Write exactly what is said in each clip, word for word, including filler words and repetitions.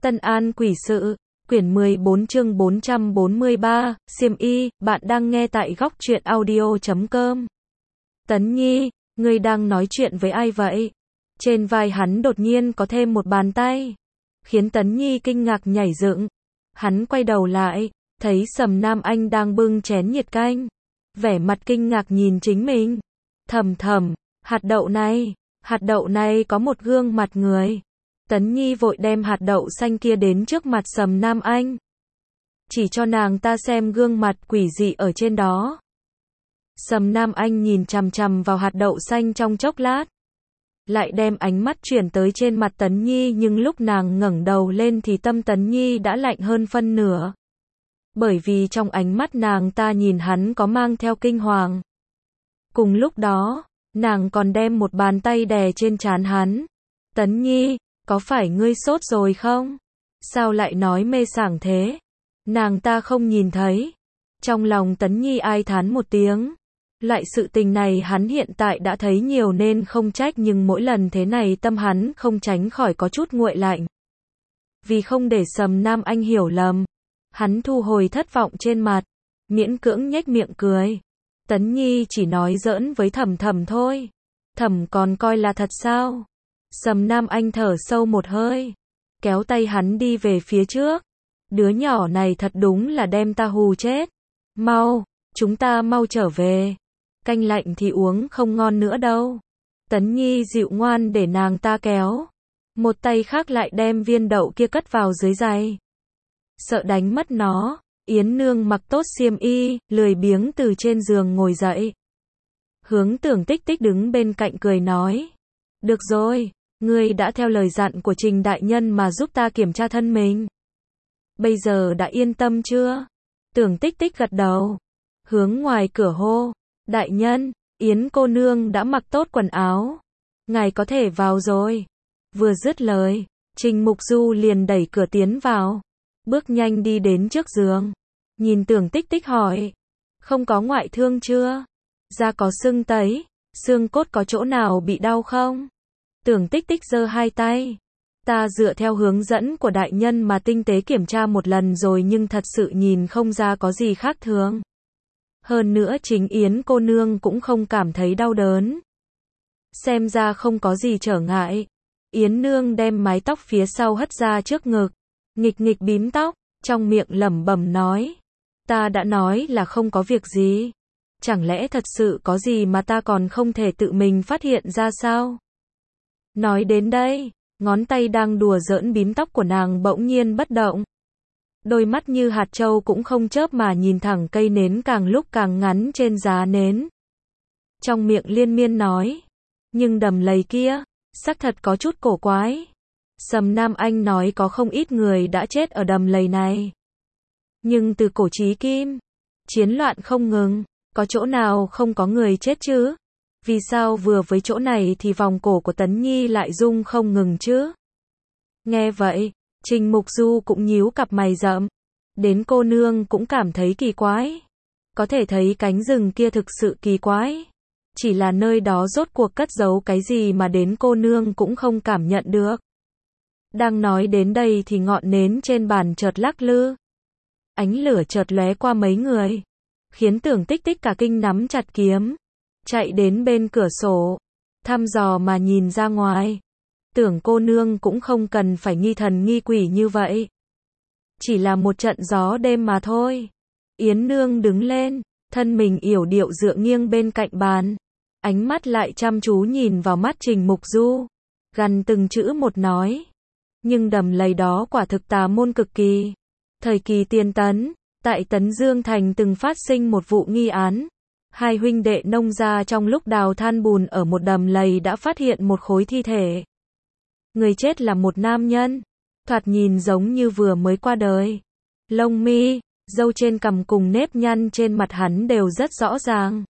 Tân An quỷ sự, quyển mười bốn chương bốn trăm bốn mươi ba, xiêm y, bạn đang nghe tại góc truyện audio chấm com. Tấn Nhi, ngươi đang nói chuyện với ai vậy? Trên vai hắn đột nhiên có thêm một bàn tay, khiến Tấn Nhi kinh ngạc nhảy dựng. Hắn quay đầu lại, thấy Sầm Nam Anh đang bưng chén nhiệt canh, vẻ mặt kinh ngạc nhìn chính mình. Thầm thầm, hạt đậu này, hạt đậu này có một gương mặt người. Tấn Nhi vội đem hạt đậu xanh kia đến trước mặt Sầm Nam Anh, chỉ cho nàng ta xem gương mặt quỷ dị ở trên đó. Sầm Nam Anh nhìn chằm chằm vào hạt đậu xanh trong chốc lát, lại đem ánh mắt chuyển tới trên mặt Tấn Nhi, nhưng lúc nàng ngẩng đầu lên thì tâm Tấn Nhi đã lạnh hơn phân nửa. Bởi vì trong ánh mắt nàng ta nhìn hắn có mang theo kinh hoàng. Cùng lúc đó, nàng còn đem một bàn tay đè trên trán hắn. Tấn Nhi, có phải ngươi sốt rồi không? Sao lại nói mê sảng thế? Nàng ta không nhìn thấy. Trong lòng Tấn Nhi ai thán một tiếng. Loại sự tình này hắn hiện tại đã thấy nhiều nên không trách, nhưng mỗi lần thế này tâm hắn không tránh khỏi có chút nguội lạnh. Vì không để Sầm Nam Anh hiểu lầm, hắn thu hồi thất vọng trên mặt, miễn cưỡng nhếch miệng cười. Tấn Nhi chỉ nói giỡn với Thẩm Thẩm thôi. Thẩm còn coi là thật sao? Sầm Nam Anh thở sâu một hơi, kéo tay hắn đi về phía trước. Đứa nhỏ này thật đúng là đem ta hù chết. Mau, chúng ta mau trở về. Canh lạnh thì uống không ngon nữa đâu. Tấn Nhi dịu ngoan để nàng ta kéo. Một tay khác lại đem viên đậu kia cất vào dưới giày. Sợ đánh mất nó, Yến Nương mặc tốt xiêm y, lười biếng từ trên giường ngồi dậy. Hướng Tưởng Tích Tích đứng bên cạnh cười nói. Được rồi, ngươi đã theo lời dặn của Trình đại nhân mà giúp ta kiểm tra thân mình. Bây giờ đã yên tâm chưa? Tưởng Tích Tích gật đầu. Hướng ngoài cửa hô. Đại nhân, Yến cô nương đã mặc tốt quần áo. Ngài có thể vào rồi. Vừa dứt lời, Trình Mục Du liền đẩy cửa tiến vào. Bước nhanh đi đến trước giường. Nhìn Tưởng Tích Tích hỏi. Không có ngoại thương chưa? Da có sưng tấy, xương cốt có chỗ nào bị đau không? Tưởng Tích Tích giơ hai tay. Ta dựa theo hướng dẫn của đại nhân mà tinh tế kiểm tra một lần rồi, nhưng thật sự nhìn không ra có gì khác thường. Hơn nữa chính Yến cô nương cũng không cảm thấy đau đớn. Xem ra không có gì trở ngại. Yến Nương đem mái tóc phía sau hất ra trước ngực, nghịch nghịch bím tóc, trong miệng lẩm bẩm nói. Ta đã nói là không có việc gì. Chẳng lẽ thật sự có gì mà ta còn không thể tự mình phát hiện ra sao? Nói đến đây, ngón tay đang đùa giỡn bím tóc của nàng bỗng nhiên bất động. Đôi mắt như hạt trâu cũng không chớp mà nhìn thẳng cây nến càng lúc càng ngắn trên giá nến. Trong miệng liên miên nói. Nhưng đầm lầy kia, xác thật có chút cổ quái. Sầm Nam Anh nói có không ít người đã chết ở đầm lầy này. Nhưng từ cổ chí kim, chiến loạn không ngừng, có chỗ nào không có người chết chứ? Vì sao vừa với chỗ này thì vòng cổ của Tấn Nhi lại rung không ngừng chứ? Nghe vậy, Trình Mục Du cũng nhíu cặp mày rậm. Đến cô nương cũng cảm thấy kỳ quái. Có thể thấy cánh rừng kia thực sự kỳ quái. Chỉ là nơi đó rốt cuộc cất giấu cái gì mà đến cô nương cũng không cảm nhận được. Đang nói đến đây thì ngọn nến trên bàn chợt lắc lư. Ánh lửa chợt lóe qua mấy người, khiến Tưởng Tích Tích cả kinh nắm chặt kiếm, chạy đến bên cửa sổ, thăm dò mà nhìn ra ngoài. Tưởng cô nương cũng không cần phải nghi thần nghi quỷ như vậy. Chỉ là một trận gió đêm mà thôi. Yến Nương đứng lên, thân mình yểu điệu dựa nghiêng bên cạnh bàn, ánh mắt lại chăm chú nhìn vào mắt Trình Mục Du, gằn từng chữ một nói. Nhưng đầm lầy đó quả thực tà môn cực kỳ. Thời kỳ Tiên Tấn, tại Tấn Dương Thành từng phát sinh một vụ nghi án. Hai huynh đệ nông gia trong lúc đào than bùn ở một đầm lầy đã phát hiện một khối thi thể. Người chết là một nam nhân, thoạt nhìn giống như vừa mới qua đời. Lông mi, râu trên cằm cùng nếp nhăn trên mặt hắn đều rất rõ ràng.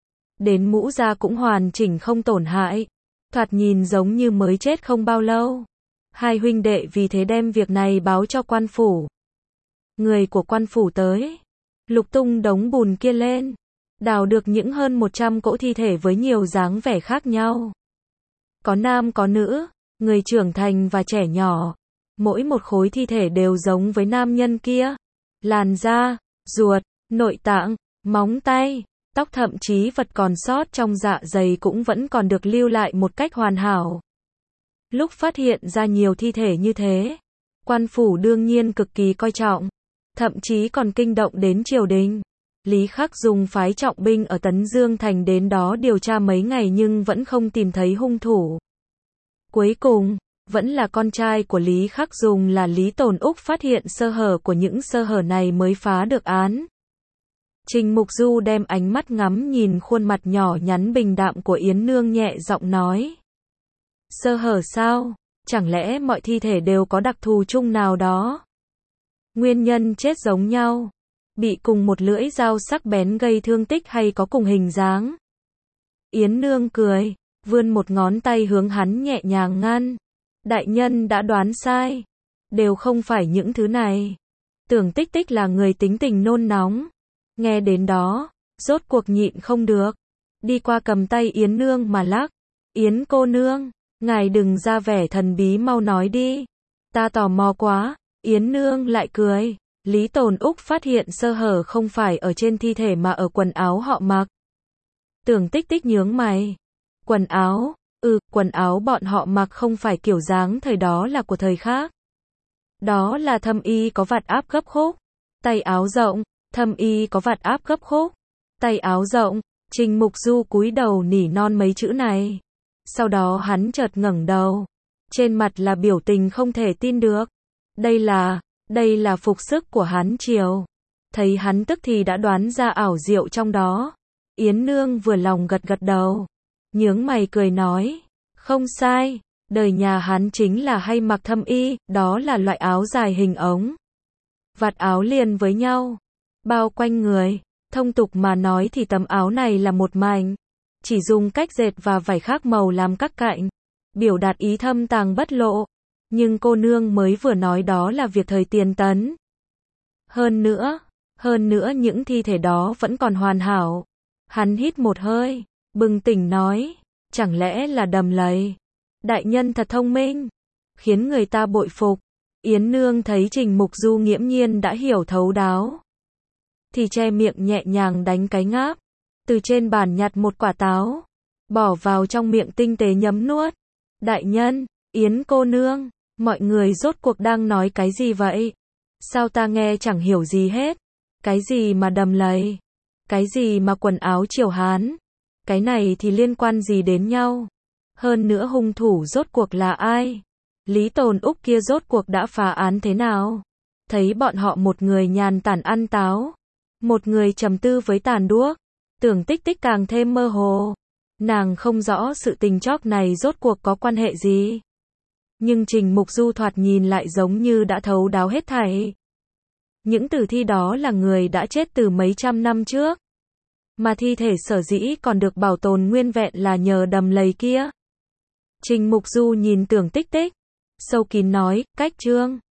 Đến mũ da cũng hoàn chỉnh không tổn hại, thoạt nhìn giống như mới chết không bao lâu. Hai huynh đệ vì thế đem việc này báo cho quan phủ. Người của quan phủ tới, lục tung đống bùn kia lên, đào được những hơn một trăm cỗ thi thể với nhiều dáng vẻ khác nhau. Có nam có nữ, người trưởng thành và trẻ nhỏ. Mỗi một khối thi thể đều giống với nam nhân kia. Làn da, ruột, nội tạng, móng tay, tóc thậm chí vật còn sót trong dạ dày cũng vẫn còn được lưu lại một cách hoàn hảo. Lúc phát hiện ra nhiều thi thể như thế, quan phủ đương nhiên cực kỳ coi trọng, thậm chí còn kinh động đến triều đình. Lý Khắc Dung phái trọng binh ở Tấn Dương Thành đến đó điều tra mấy ngày nhưng vẫn không tìm thấy hung thủ. Cuối cùng, vẫn là con trai của Lý Khắc Dung là Lý Tồn Úc phát hiện sơ hở của những sơ hở này mới phá được án. Trình Mục Du đem ánh mắt ngắm nhìn khuôn mặt nhỏ nhắn bình đạm của Yến Nương nhẹ giọng nói. Sơ hở sao? Chẳng lẽ mọi thi thể đều có đặc thù chung nào đó? Nguyên nhân chết giống nhau? Bị cùng một lưỡi dao sắc bén gây thương tích hay có cùng hình dáng? Yến Nương cười, vươn một ngón tay hướng hắn nhẹ nhàng ngăn. Đại nhân đã đoán sai. Đều không phải những thứ này. Tưởng Tích Tích là người tính tình nôn nóng. Nghe đến đó, rốt cuộc nhịn không được. Đi qua cầm tay Yến Nương mà lắc. Yến cô nương, ngài đừng ra vẻ thần bí, mau nói đi. Ta tò mò quá. Yến Nương lại cười. Lý Tồn Úc phát hiện sơ hở không phải ở trên thi thể mà ở quần áo họ mặc. Tưởng Tích Tích nhướng mày. Quần áo? Ừ, quần áo bọn họ mặc không phải kiểu dáng thời đó là của thời khác. Đó là thâm y có vạt áp gấp khúc. Tay áo rộng, thâm y có vạt áp gấp khúc. Tay áo rộng, Trình Mục Du cúi đầu nỉ non mấy chữ này. Sau đó hắn chợt ngẩng đầu. Trên mặt là biểu tình không thể tin được. Đây là, đây là phục sức của Hán Triều. Thấy hắn tức thì đã đoán ra ảo diệu trong đó. Yến Nương vừa lòng gật gật đầu. Nhướng mày cười nói. Không sai, đời nhà Hán chính là hay mặc thâm y, đó là loại áo dài hình ống. Vạt áo liền với nhau, bao quanh người. Thông tục mà nói thì tấm áo này là một mảnh. Chỉ dùng cách dệt và vải khác màu làm các cạnh. Biểu đạt ý thâm tàng bất lộ. Nhưng cô nương mới vừa nói đó là việc thời tiền Tấn. Hơn nữa, hơn nữa những thi thể đó vẫn còn hoàn hảo. Hắn hít một hơi, bừng tỉnh nói, chẳng lẽ là đầm lầy. Đại nhân thật thông minh, khiến người ta bội phục. Yến Nương thấy Trình Mục Du nghiễm nhiên đã hiểu thấu đáo, thì che miệng nhẹ nhàng đánh cái ngáp, từ trên bàn nhặt một quả táo, bỏ vào trong miệng tinh tế nhấm nuốt. Đại nhân, Yến cô nương, mọi người rốt cuộc đang nói cái gì vậy? Sao ta nghe chẳng hiểu gì hết? Cái gì mà đầm lầy? Cái gì mà quần áo triều Hán? Cái này thì liên quan gì đến nhau? Hơn nữa hung thủ rốt cuộc là ai? Lý Tồn Úc kia rốt cuộc đã phá án thế nào? Thấy bọn họ một người nhàn tản ăn táo, một người trầm tư với tàn đuốc. Tưởng Tích Tích càng thêm mơ hồ. Nàng không rõ sự tình chóp này rốt cuộc có quan hệ gì. Nhưng Trình Mục Du thoạt nhìn lại giống như đã thấu đáo hết thảy. Những tử thi đó là người đã chết từ mấy trăm năm trước. Mà thi thể sở dĩ còn được bảo tồn nguyên vẹn là nhờ đầm lầy kia. Trình Mục Du nhìn Tưởng Tích Tích, sâu kín nói, cách trương.